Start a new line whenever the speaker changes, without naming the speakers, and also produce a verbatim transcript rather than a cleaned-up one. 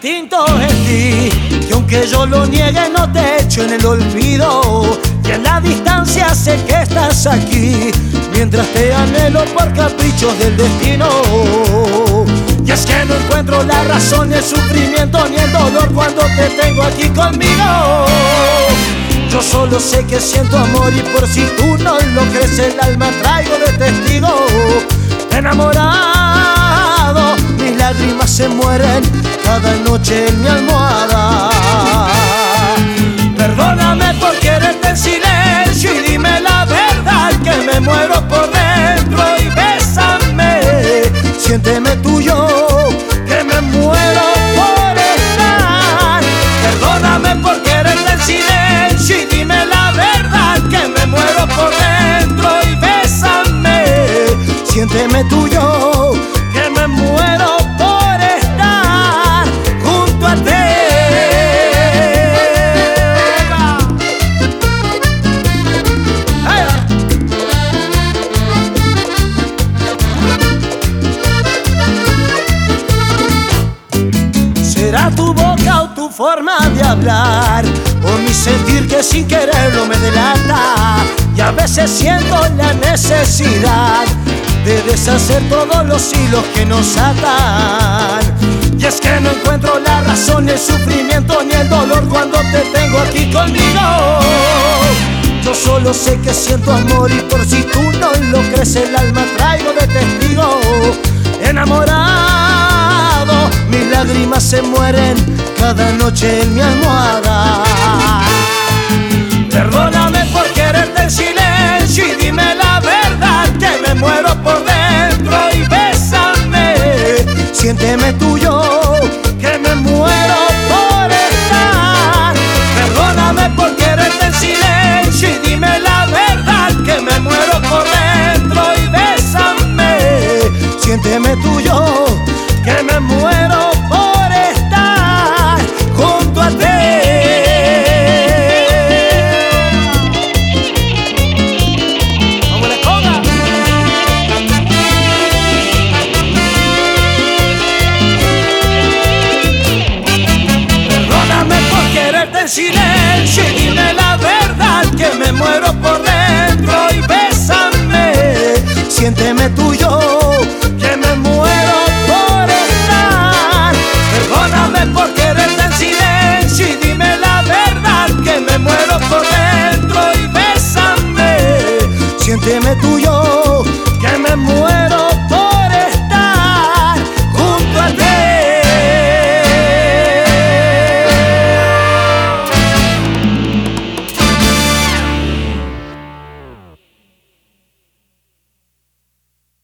distinto en ti, que aunque yo lo niegue no te echo en el olvido, y en la distancia sé que estás aquí, mientras te anhelo por caprichos del destino. Y es que no encuentro la razón, ni el sufrimiento, ni el dolor cuando te tengo aquí conmigo. Yo solo sé que siento amor y por si tú no lo crees el alma traigo de testigo. Enamorado, mis lágrimas se mueren cada noche en mi almohada. Perdóname por quererte en silencio y dime la verdad, que me muero por dentro y bésame, siénteme tuyo, que me muero por estar. Perdóname por quererte en silencio y dime la verdad, que me muero por dentro y bésame, siénteme tuyo, que me muero por estar junto a ti. ¿Será tu boca o tu forma de hablar, o mi sentir que sin quererlo me delata? Y a veces siento la necesidad de deshacer todos los hilos que nos atan. Y es que no encuentro la razón, ni el sufrimiento, ni el dolor cuando te tengo aquí conmigo. Yo solo sé que siento amor y por si tú no lo crees el alma traigo de testigo. Enamorado, mis lágrimas se mueren cada noche en mi almohada. Perdóname por quererte en silencio y dime la verdad, que me muero por dentro y bésame, siénteme tuyo, que me muero por estar. Perdóname por quererte en silencio y dime la verdad, que me muero por dentro y bésame, siénteme tuyo, que me muero por estar junto a ti. Silencio y dime la verdad, que me muero por dentro y bésame, siénteme tuyo, que me muero por estar. Perdóname por quererte en silencio y dime la verdad, que me muero por dentro y bésame, siénteme tuyo,